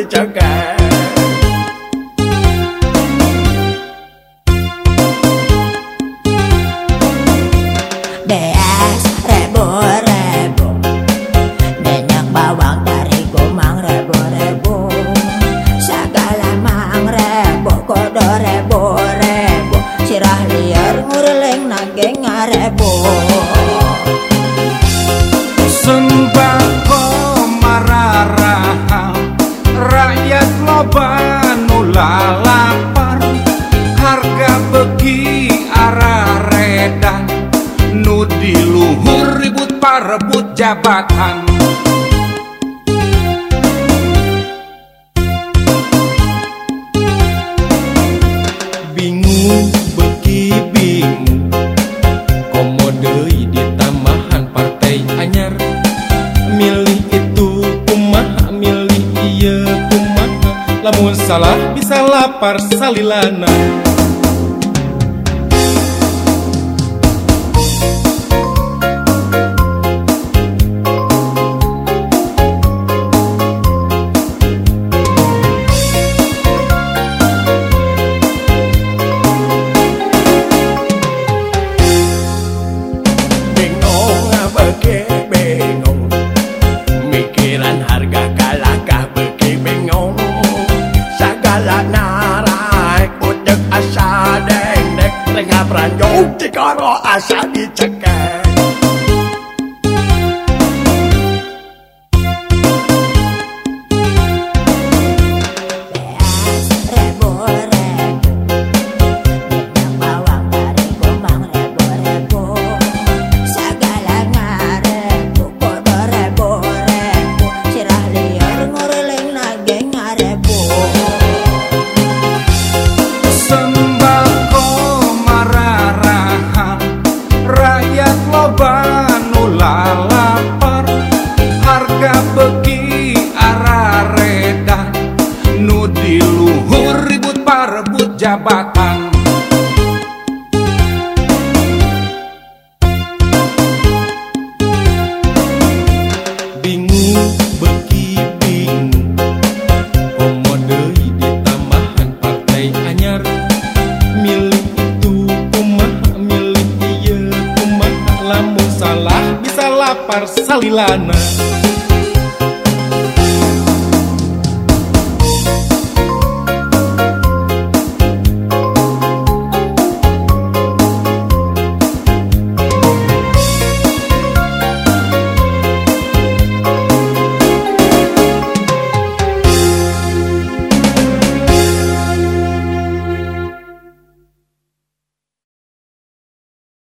dicegat. Beas rebo-rebo, minyak bawang dari gomang rebo-rebo, segala mang rebo, kodo rebo-rebo, sirah liar ngureling naging ngarebo. Sembako mararah, rakyat loba nula lapar, harga beki arah redan, nu di luhur ribut parebut jabatan. Bingung beki bingung, komo deui di tambahan partai anyar, milih itu kumaha, milih ieu kumaha, lamun salah bisa lapar salilana. Bingung, mikiran harga kalakah beki bingung, segala narai utek asa dendek, tengah beranjung tikoro asa dicegat. Beas rebo-rebo, minyak bawang dari gomang rebo-rebo, segala ngarebo, kodo rebo-rebo, sirah liar ngureling naging ngarebo. Sembako mararah, rakyat loba nula lapar, harga beki arah redan, nu di luhur ribut parebut jabatan. Bingung beki bingung, komo deui di tambahan partai anyar, milih itu kumaha, milih ieu kumaha, lamun salah bisa lapar salilana.